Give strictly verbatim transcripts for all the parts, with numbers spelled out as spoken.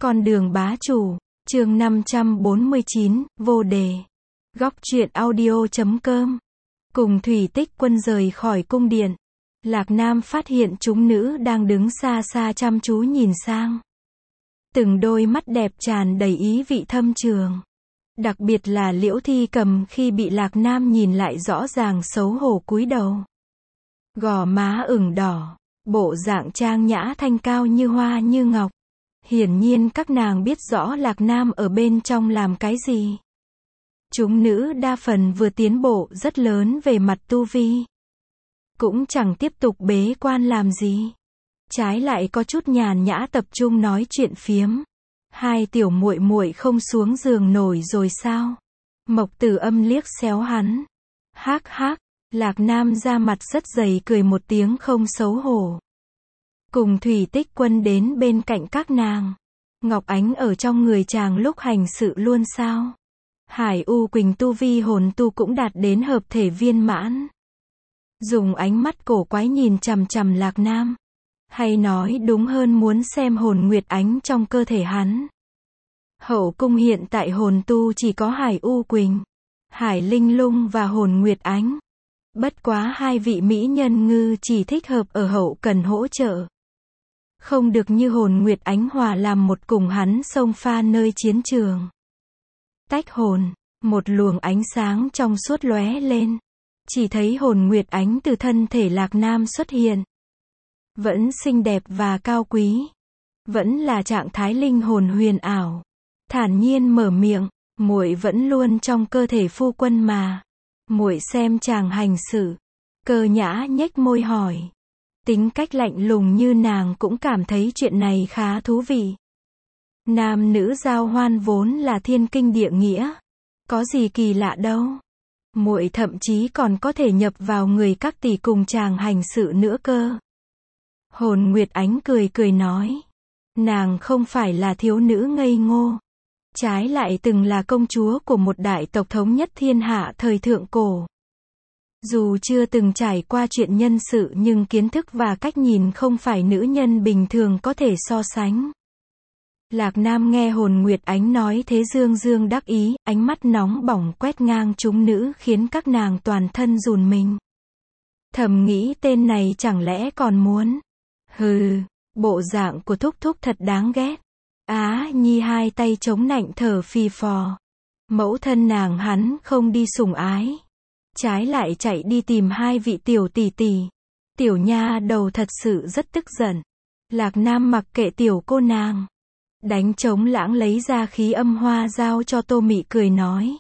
Con đường bá chủ, chương năm trăm bốn mươi chín, vô đề. Góc truyện audio chấm com. Cùng Thủy Tích Quân rời khỏi cung điện, Lạc Nam phát hiện chúng nữ đang đứng xa xa chăm chú nhìn sang. Từng đôi mắt đẹp tràn đầy ý vị thâm trường. Đặc biệt là Liễu Thi Cầm khi bị Lạc Nam nhìn lại rõ ràng xấu hổ cúi đầu. Gò má ửng đỏ, bộ dạng trang nhã thanh cao như hoa như ngọc. Hiển nhiên các nàng biết rõ Lạc Nam ở bên trong làm cái gì. Chúng nữ đa phần vừa tiến bộ rất lớn về mặt tu vi. Cũng chẳng tiếp tục bế quan làm gì. Trái lại có chút nhàn nhã tập trung nói chuyện phiếm. Hai tiểu muội muội không xuống giường nổi rồi sao? Mộc Tử Âm liếc xéo hắn. Hắc hắc, Lạc Nam ra mặt rất dày cười một tiếng không xấu hổ. Cùng Thủy Tích Quân đến bên cạnh các nàng. Ngọc Ánh ở trong người chàng lúc hành sự luôn sao? Hải U Quỳnh tu vi hồn tu cũng đạt đến hợp thể viên mãn. Dùng ánh mắt cổ quái nhìn chằm chằm Lạc Nam. Hay nói đúng hơn muốn xem hồn nguyệt ánh trong cơ thể hắn. Hậu cung hiện tại hồn tu chỉ có Hải U Quỳnh, Hải Linh Lung và hồn nguyệt ánh. Bất quá hai vị mỹ nhân ngư chỉ thích hợp ở hậu cần hỗ trợ. Không được như hồn nguyệt ánh hòa làm một cùng hắn xông pha nơi chiến trường. Tách hồn, một luồng ánh sáng trong suốt lóe lên. Chỉ thấy hồn nguyệt ánh từ thân thể Lạc Nam xuất hiện. Vẫn xinh đẹp và cao quý. Vẫn là trạng thái linh hồn huyền ảo. Thản nhiên mở miệng, muội vẫn luôn trong cơ thể phu quân mà. Muội xem chàng hành sự. Cơ nhã nhếch môi hỏi. Tính cách lạnh lùng như nàng cũng cảm thấy chuyện này khá thú vị. Nam nữ giao hoan vốn là thiên kinh địa nghĩa. Có gì kỳ lạ đâu. Muội thậm chí còn có thể nhập vào người các tỷ cùng chàng hành sự nữa cơ. Hồn Nguyệt Ánh cười cười nói. Nàng không phải là thiếu nữ ngây ngô. Trái lại từng là công chúa của một đại tộc thống nhất thiên hạ thời thượng cổ. Dù chưa từng trải qua chuyện nhân sự nhưng kiến thức và cách nhìn không phải nữ nhân bình thường có thể so sánh. Lạc Nam nghe hồn Nguyệt Ánh nói thế dương dương đắc ý, ánh mắt nóng bỏng quét ngang chúng nữ khiến các nàng toàn thân run mình. Thầm nghĩ tên này chẳng lẽ còn muốn. Hừ, bộ dạng của thúc thúc thật đáng ghét. Á Nhi hai tay chống nạnh thở phì phò. Mẫu thân nàng hắn không đi sủng ái. Trái lại chạy đi tìm hai vị tiểu tỷ tỷ. Tiểu nha đầu thật sự rất tức giận. Lạc Nam mặc kệ tiểu cô nàng. Đánh trống lãng lấy ra khí âm hoa giao cho Tô Mị cười nói.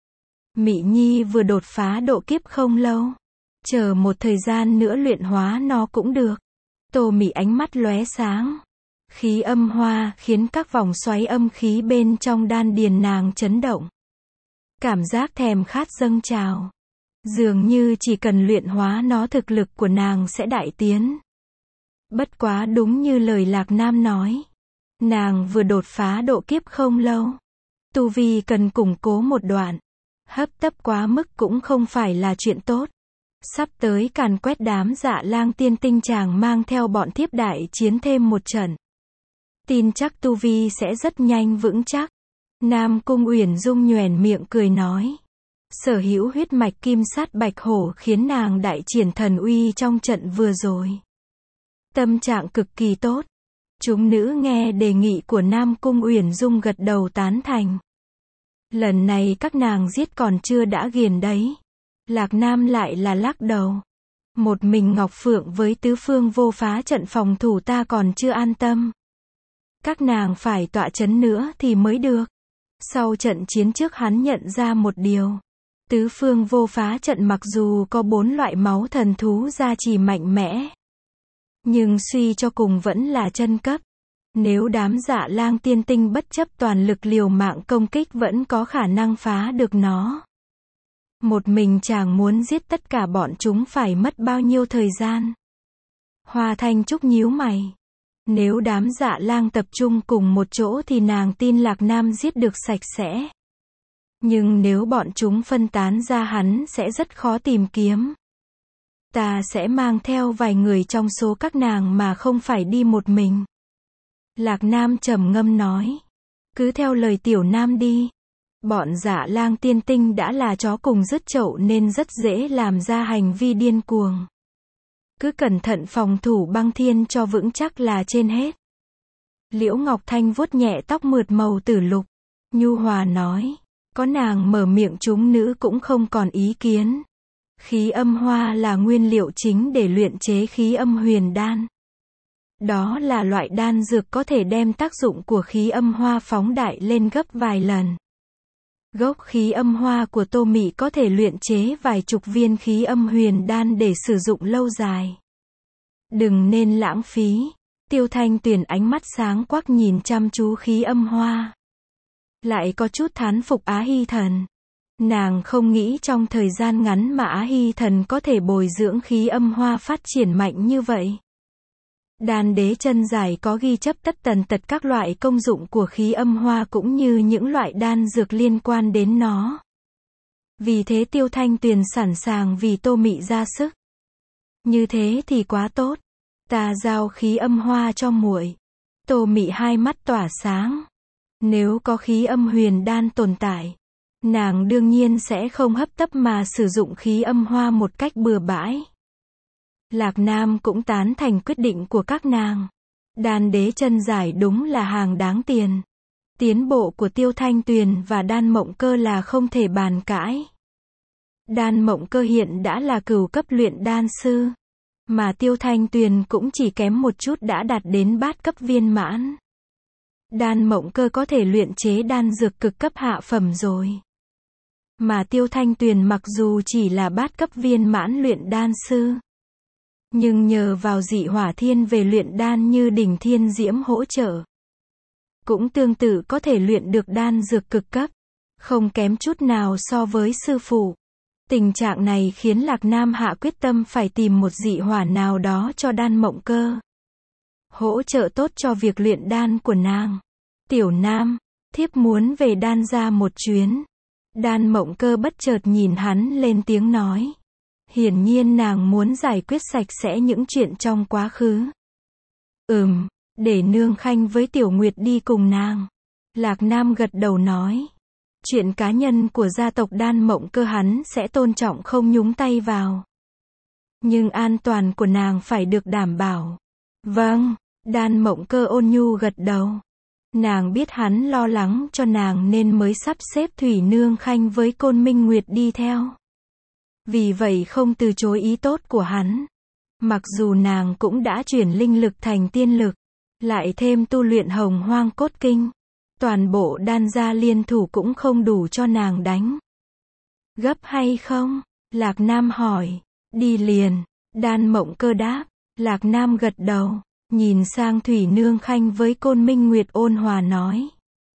Mị Nhi vừa đột phá độ kiếp không lâu. Chờ một thời gian nữa luyện hóa nó cũng được. Tô Mị ánh mắt lóe sáng. Khí âm hoa khiến các vòng xoáy âm khí bên trong đan điền nàng chấn động. Cảm giác thèm khát dâng trào. Dường như chỉ cần luyện hóa nó thực lực của nàng sẽ đại tiến. Bất quá đúng như lời Lạc Nam nói. Nàng vừa đột phá độ kiếp không lâu. Tu vi cần củng cố một đoạn. Hấp tấp quá mức cũng không phải là chuyện tốt. Sắp tới càn quét đám Dạ Lang tiên tinh chàng mang theo bọn thiếp đại chiến thêm một trận. Tin chắc tu vi sẽ rất nhanh vững chắc. Nam Cung Uyển Dung nhoẻn miệng cười nói. Sở hữu huyết mạch kim sát bạch hổ khiến nàng đại triển thần uy trong trận vừa rồi. Tâm trạng cực kỳ tốt. Chúng nữ nghe đề nghị của Nam Cung Uyển Dung gật đầu tán thành. Lần này các nàng giết còn chưa đã ghiền đấy. Lạc Nam lại là lắc đầu. Một mình Ngọc Phượng với tứ phương vô phá trận phòng thủ ta còn chưa an tâm. Các nàng phải tọa chấn nữa thì mới được. Sau trận chiến trước hắn nhận ra một điều. Tứ phương vô phá trận mặc dù có bốn loại máu thần thú gia trì mạnh mẽ. Nhưng suy cho cùng vẫn là chân cấp. Nếu đám Dạ Lang tiên tinh bất chấp toàn lực liều mạng công kích vẫn có khả năng phá được nó. Một mình chàng muốn giết tất cả bọn chúng phải mất bao nhiêu thời gian. Hoa Thanh Trúc nhíu mày. Nếu đám Dạ Lang tập trung cùng một chỗ thì nàng tin Lạc Nam giết được sạch sẽ. Nhưng nếu bọn chúng phân tán ra hắn sẽ rất khó tìm kiếm. Ta sẽ mang theo vài người trong số các nàng mà không phải đi một mình. Lạc Nam trầm ngâm nói. Cứ theo lời tiểu nam đi. Bọn Dạ Lang tiên tinh đã là chó cùng dứt chậu nên rất dễ làm ra hành vi điên cuồng. Cứ cẩn thận phòng thủ băng thiên cho vững chắc là trên hết. Liễu Ngọc Thanh vuốt nhẹ tóc mượt màu tử lục. Nhu hòa nói. Có nàng mở miệng chúng nữ cũng không còn ý kiến. Khí âm hoa là nguyên liệu chính để luyện chế khí âm huyền đan. Đó là loại đan dược có thể đem tác dụng của khí âm hoa phóng đại lên gấp vài lần. Gốc khí âm hoa của Tô Mị có thể luyện chế vài chục viên khí âm huyền đan để sử dụng lâu dài. Đừng nên lãng phí. Tiêu Thanh Tuyền ánh mắt sáng quắc nhìn chăm chú khí âm hoa. Lại có chút thán phục Á Hy Thần. Nàng không nghĩ trong thời gian ngắn mà Á Hy Thần có thể bồi dưỡng khí âm hoa phát triển mạnh như vậy. Đan đế chân giải có ghi chép tất tần tật các loại công dụng của khí âm hoa cũng như những loại đan dược liên quan đến nó. Vì thế Tiêu Thanh Tuyền sẵn sàng vì Tô Mị ra sức. Như thế thì quá tốt. Ta giao khí âm hoa cho muội. Tô Mị hai mắt tỏa sáng. Nếu có khí âm huyền đan tồn tại, nàng đương nhiên sẽ không hấp tấp mà sử dụng khí âm hoa một cách bừa bãi. Lạc Nam cũng tán thành quyết định của các nàng. Đan đế chân giải đúng là hàng đáng tiền. Tiến bộ của Tiêu Thanh Tuyền và Đan Mộng Cơ là không thể bàn cãi. Đan Mộng Cơ hiện đã là cửu cấp luyện đan sư, mà Tiêu Thanh Tuyền cũng chỉ kém một chút đã đạt đến bát cấp viên mãn. Đan Mộng Cơ có thể luyện chế đan dược cực cấp hạ phẩm rồi. Mà Tiêu Thanh Tuyền mặc dù chỉ là bát cấp viên mãn luyện đan sư, nhưng nhờ vào dị hỏa thiên về luyện đan như đỉnh thiên diễm hỗ trợ, cũng tương tự có thể luyện được đan dược cực cấp, không kém chút nào so với sư phụ. Tình trạng này khiến Lạc Nam hạ quyết tâm phải tìm một dị hỏa nào đó cho Đan Mộng Cơ, hỗ trợ tốt cho việc luyện đan của nàng. Tiểu Nam, thiếp muốn về Đan gia một chuyến. Đan Mộng Cơ bất chợt nhìn hắn lên tiếng nói. Hiển nhiên nàng muốn giải quyết sạch sẽ những chuyện trong quá khứ. Ừm, để Nương Khanh với Tiểu Nguyệt đi cùng nàng. Lạc Nam gật đầu nói. Chuyện cá nhân của gia tộc Đan Mộng Cơ hắn sẽ tôn trọng không nhúng tay vào. Nhưng an toàn của nàng phải được đảm bảo. Vâng, Đan Mộng Cơ ôn nhu gật đầu. Nàng biết hắn lo lắng cho nàng nên mới sắp xếp Thủy Nương Khanh với Côn Minh Nguyệt đi theo. Vì vậy không từ chối ý tốt của hắn. Mặc dù nàng cũng đã chuyển linh lực thành tiên lực, lại thêm tu luyện Hồng Hoang Cốt Kinh, toàn bộ Đan gia liên thủ cũng không đủ cho nàng đánh. Gấp hay không? Lạc Nam hỏi. Đi liền. Đan Mộng Cơ đáp. Lạc Nam gật đầu, nhìn sang Thủy Nương Khanh với Côn Minh Nguyệt ôn hòa nói.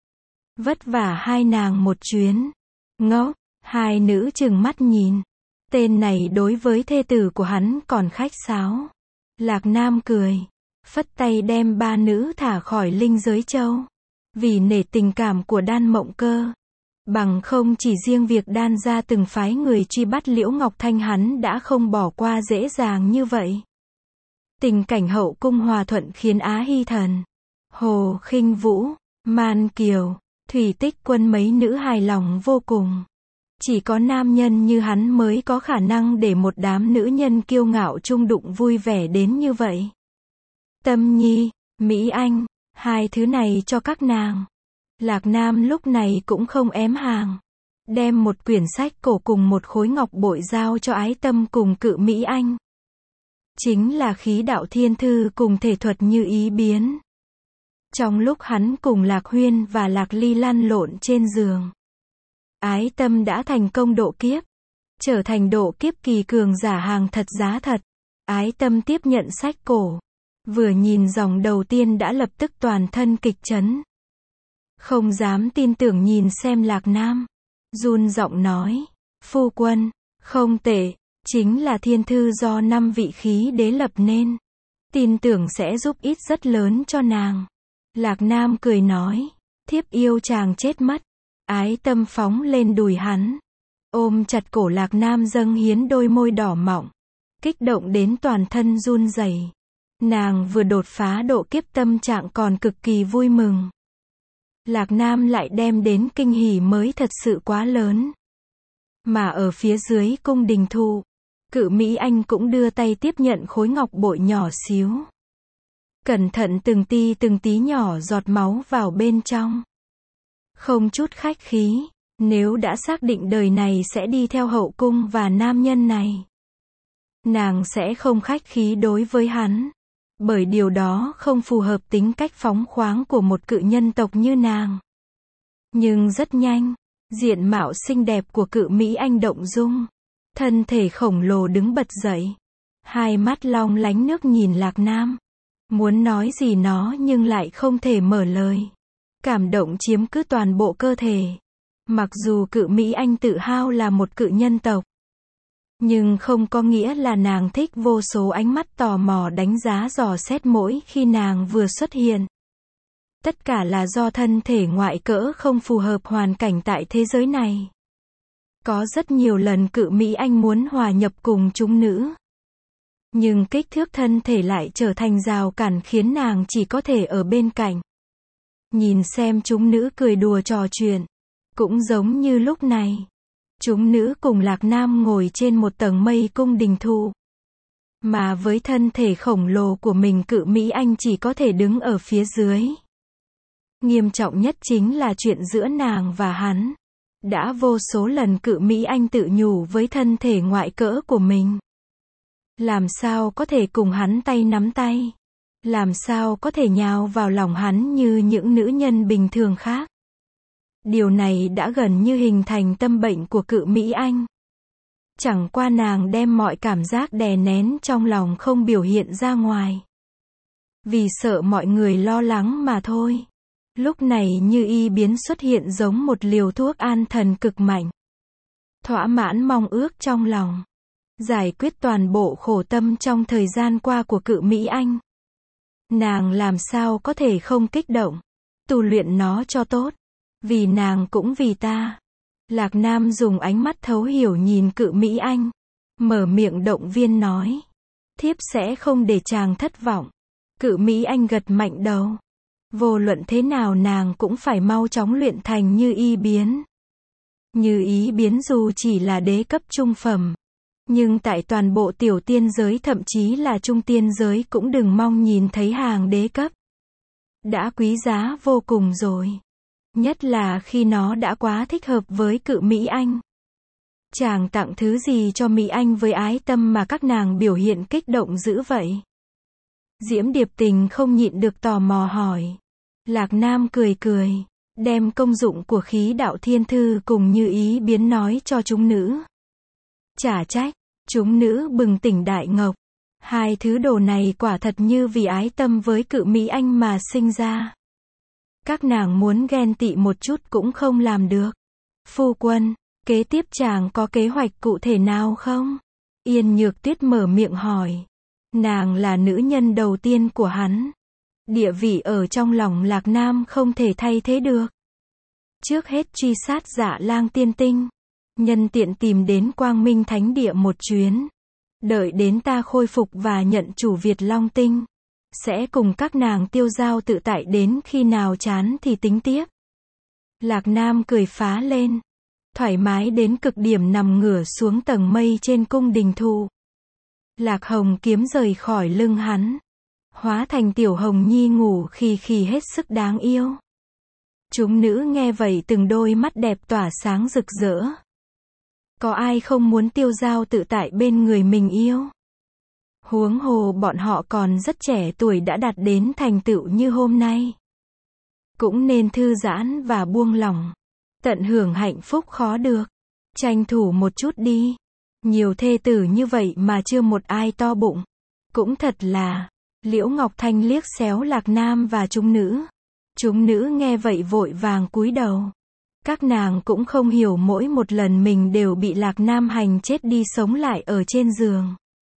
Vất vả hai nàng một chuyến. Ngốc, hai nữ trừng mắt nhìn. Tên này đối với thê tử của hắn còn khách sáo. Lạc Nam cười, phất tay đem ba nữ thả khỏi linh giới châu. Vì nể tình cảm của Đan Mộng Cơ, bằng không chỉ riêng việc Đan gia từng phái người truy bắt Liễu Ngọc Thanh hắn đã không bỏ qua dễ dàng như vậy. Tình cảnh hậu cung hòa thuận khiến Á Hy Thần, Hồ Khinh Vũ, Man Kiều, Thủy Tích Quân mấy nữ hài lòng vô cùng. Chỉ có nam nhân như hắn mới có khả năng để một đám nữ nhân kiêu ngạo chung đụng vui vẻ đến như vậy. Tâm Nhi, Mỹ Anh, hai thứ này cho các nàng. Lạc Nam lúc này cũng không ém hàng. Đem một quyển sách cổ cùng một khối ngọc bội giao cho Ái Tâm cùng Cự Mỹ Anh. Chính là khí đạo thiên thư cùng thể thuật như ý biến. Trong lúc hắn cùng Lạc Huyên và Lạc Ly lăn lộn trên giường, Ái Tâm đã thành công độ kiếp, trở thành độ kiếp kỳ cường giả hàng thật giá thật. Ái Tâm tiếp nhận sách cổ, vừa nhìn dòng đầu tiên đã lập tức toàn thân kịch chấn. Không dám tin tưởng nhìn xem Lạc Nam, run giọng nói, phu quân, không tệ, chính là thiên thư do năm vị khí đế lập nên. Tin tưởng sẽ giúp ích rất lớn cho nàng. Lạc Nam cười nói, thiếp yêu chàng chết mất. Ái Tâm phóng lên đùi hắn, ôm chặt cổ Lạc Nam dâng hiến đôi môi đỏ mọng, kích động đến toàn thân run rẩy. Nàng vừa đột phá độ kiếp tâm trạng còn cực kỳ vui mừng. Lạc Nam lại đem đến kinh hỉ mới thật sự quá lớn. Mà ở phía dưới cung đình thụ, Cự Mỹ Anh cũng đưa tay tiếp nhận khối ngọc bội nhỏ xíu. Cẩn thận từng ti từng tí nhỏ giọt máu vào bên trong. Không chút khách khí, nếu đã xác định đời này sẽ đi theo hậu cung và nam nhân này, nàng sẽ không khách khí đối với hắn. Bởi điều đó không phù hợp tính cách phóng khoáng của một cự nhân tộc như nàng. Nhưng rất nhanh, diện mạo xinh đẹp của Cự Mỹ Anh động dung. Thân thể khổng lồ đứng bật dậy. Hai mắt long lánh nước nhìn Lạc Nam. Muốn nói gì nó nhưng lại không thể mở lời. Cảm động chiếm cứ toàn bộ cơ thể. Mặc dù Cự Mỹ Anh tự hao là một cự nhân tộc, nhưng không có nghĩa là nàng thích vô số ánh mắt tò mò đánh giá dò xét mỗi khi nàng vừa xuất hiện. Tất cả là do thân thể ngoại cỡ không phù hợp hoàn cảnh tại thế giới này. Có rất nhiều lần Cự Mỹ Anh muốn hòa nhập cùng chúng nữ, nhưng kích thước thân thể lại trở thành rào cản khiến nàng chỉ có thể ở bên cạnh. Nhìn xem chúng nữ cười đùa trò chuyện. Cũng giống như lúc này. Chúng nữ cùng Lạc Nam ngồi trên một tầng mây cung đình thụ. Mà với thân thể khổng lồ của mình Cự Mỹ Anh chỉ có thể đứng ở phía dưới. Nghiêm trọng nhất chính là chuyện giữa nàng và hắn. Đã vô số lần Cự Mỹ Anh tự nhủ với thân thể ngoại cỡ của mình. Làm sao có thể cùng hắn tay nắm tay? Làm sao có thể nhào vào lòng hắn như những nữ nhân bình thường khác? Điều này đã gần như hình thành tâm bệnh của Cự Mỹ Anh. Chẳng qua nàng đem mọi cảm giác đè nén trong lòng không biểu hiện ra ngoài. Vì sợ mọi người lo lắng mà thôi. Lúc này Như Y biến xuất hiện giống một liều thuốc an thần cực mạnh. Thỏa mãn mong ước trong lòng. Giải quyết toàn bộ khổ tâm trong thời gian qua của Cự Mỹ Anh. Nàng làm sao có thể không kích động. Tu luyện nó cho tốt. Vì nàng cũng vì ta. Lạc Nam dùng ánh mắt thấu hiểu nhìn Cự Mỹ Anh. Mở miệng động viên nói. Thiếp sẽ không để chàng thất vọng. Cự Mỹ Anh gật mạnh đầu. Vô luận thế nào nàng cũng phải mau chóng luyện thành Như Y biến. Như Ý biến dù chỉ là đế cấp trung phẩm, nhưng tại toàn bộ tiểu tiên giới thậm chí là trung tiên giới cũng đừng mong nhìn thấy hàng đế cấp. Đã quý giá vô cùng rồi. Nhất là khi nó đã quá thích hợp với Cự Mỹ Anh. Chàng tặng thứ gì cho Mỹ Anh với ái tâm mà các nàng biểu hiện kích động dữ vậy? Diễm Điệp Tình không nhịn được tò mò hỏi. Lạc Nam cười cười, đem công dụng của khí đạo thiên thư cùng Như Ý biến nói cho chúng nữ. Chả trách, chúng nữ bừng tỉnh đại ngộ. Hai thứ đồ này quả thật như vì ái tâm với Cự Mỹ Anh mà sinh ra. Các nàng muốn ghen tị một chút cũng không làm được. Phu quân, kế tiếp chàng có kế hoạch cụ thể nào không? Yên Nhược Tuyết mở miệng hỏi. Nàng là nữ nhân đầu tiên của hắn. Địa vị ở trong lòng Lạc Nam không thể thay thế được. Trước hết truy sát Dạ Lang tiên tinh. Nhân tiện tìm đến Quang Minh Thánh Địa một chuyến. Đợi đến ta khôi phục và nhận chủ Việt Long Tinh. Sẽ cùng các nàng tiêu giao tự tại đến khi nào chán thì tính tiếp. Lạc Nam cười phá lên. Thoải mái đến cực điểm nằm ngửa xuống tầng mây trên cung đình thụ. Lạc Hồng kiếm rời khỏi lưng hắn. Hóa thành tiểu hồng nhi ngủ khì khì hết sức đáng yêu. Chúng nữ nghe vậy từng đôi mắt đẹp tỏa sáng rực rỡ. Có ai không muốn tiêu dao tự tại bên người mình yêu? Huống hồ bọn họ còn rất trẻ tuổi đã đạt đến thành tựu như hôm nay. Cũng nên thư giãn và buông lỏng. Tận hưởng hạnh phúc khó được. Tranh thủ một chút đi. Nhiều thê tử như vậy mà chưa một ai to bụng. Cũng thật là. Liễu Ngọc Thanh liếc xéo Lạc Nam và chúng nữ. Chúng nữ nghe vậy vội vàng cúi đầu. Các nàng cũng không hiểu mỗi một lần mình đều bị Lạc Nam hành chết đi sống lại ở trên giường.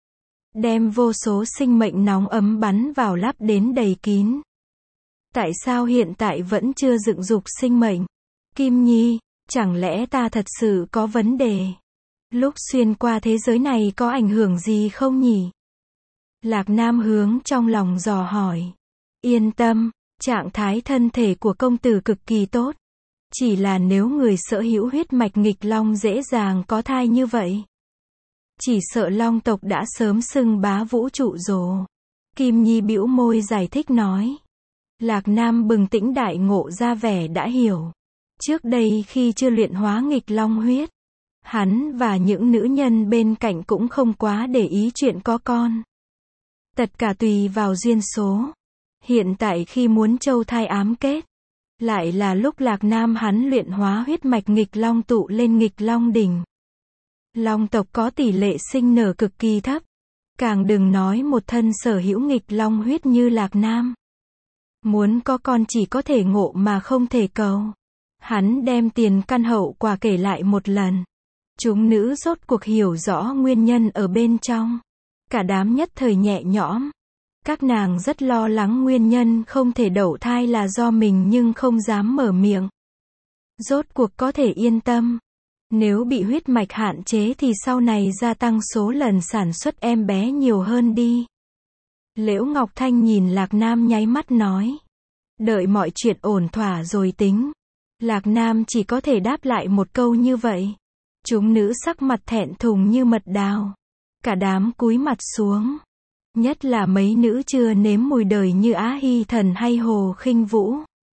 Đem vô số sinh mệnh nóng ấm bắn vào lắp đến đầy kín. Tại sao hiện tại vẫn chưa dựng dục sinh mệnh? Kim Nhi, chẳng lẽ ta thật sự có vấn đề? Lúc xuyên qua thế giới này có ảnh hưởng gì không nhỉ? Lạc Nam hướng trong lòng dò hỏi. Yên tâm, trạng thái thân thể của công tử cực kỳ tốt. Chỉ là nếu người sở hữu huyết mạch nghịch long dễ dàng có thai như vậy. Chỉ sợ long tộc đã sớm xưng bá vũ trụ rồi. Kim Nhi bĩu môi giải thích nói. Lạc Nam bừng tỉnh đại ngộ ra vẻ đã hiểu. Trước đây khi chưa luyện hóa nghịch long huyết, hắn và những nữ nhân bên cạnh cũng không quá để ý chuyện có con. Tất cả tùy vào duyên số. Hiện tại khi muốn châu thai ám kết, lại là lúc Lạc Nam hắn luyện hóa huyết mạch nghịch long tụ lên nghịch long đỉnh. Long tộc có tỷ lệ sinh nở cực kỳ thấp. Càng đừng nói một thân sở hữu nghịch long huyết như Lạc Nam. Muốn có con chỉ có thể ngộ mà không thể cầu. Hắn đem tiền căn hậu quả kể lại một lần. Chúng nữ rốt cuộc hiểu rõ nguyên nhân ở bên trong. Cả đám nhất thời nhẹ nhõm. Các nàng rất lo lắng nguyên nhân không thể đậu thai là do mình nhưng không dám mở miệng. Rốt cuộc có thể yên tâm. Nếu bị huyết mạch hạn chế thì sau này gia tăng số lần sản xuất em bé nhiều hơn đi. Liễu Ngọc Thanh nhìn Lạc Nam nháy mắt nói. Đợi mọi chuyện ổn thỏa rồi tính. Lạc Nam chỉ có thể đáp lại một câu như vậy. Chúng nữ sắc mặt thẹn thùng như mật đào. Cả đám cúi mặt xuống. Nhất là mấy nữ chưa nếm mùi đời như Á Hy Thần hay Hồ Khinh Vũ.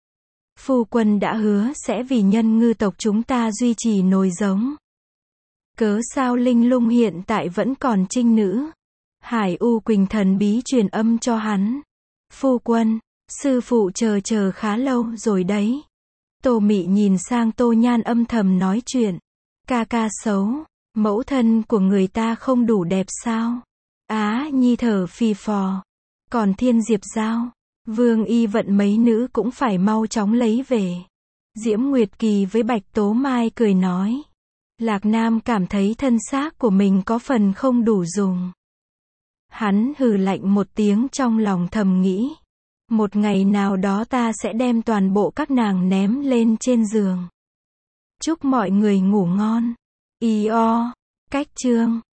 Phu quân đã hứa sẽ vì nhân ngư tộc chúng ta duy trì nồi giống. Cớ sao Linh Lung hiện tại vẫn còn trinh nữ? Hải U Quỳnh thần bí truyền âm cho hắn. Phu quân, sư phụ chờ chờ khá lâu rồi đấy. Tô Mị nhìn sang Tô Nhan âm thầm nói chuyện. Ca ca xấu, mẫu thân của người ta không đủ đẹp sao? Á Nhi thở phì phò. Còn Thiên Diệp Giao, Vương Y Vận mấy nữ cũng phải mau chóng lấy về. Diễm Nguyệt Kỳ với Bạch Tố Mai cười nói. Lạc Nam cảm thấy thân xác của mình có phần không đủ dùng. Hắn hừ lạnh một tiếng trong lòng thầm nghĩ. Một ngày nào đó ta sẽ đem toàn bộ các nàng ném lên trên giường. Chúc mọi người ngủ ngon. Y o, cách chương.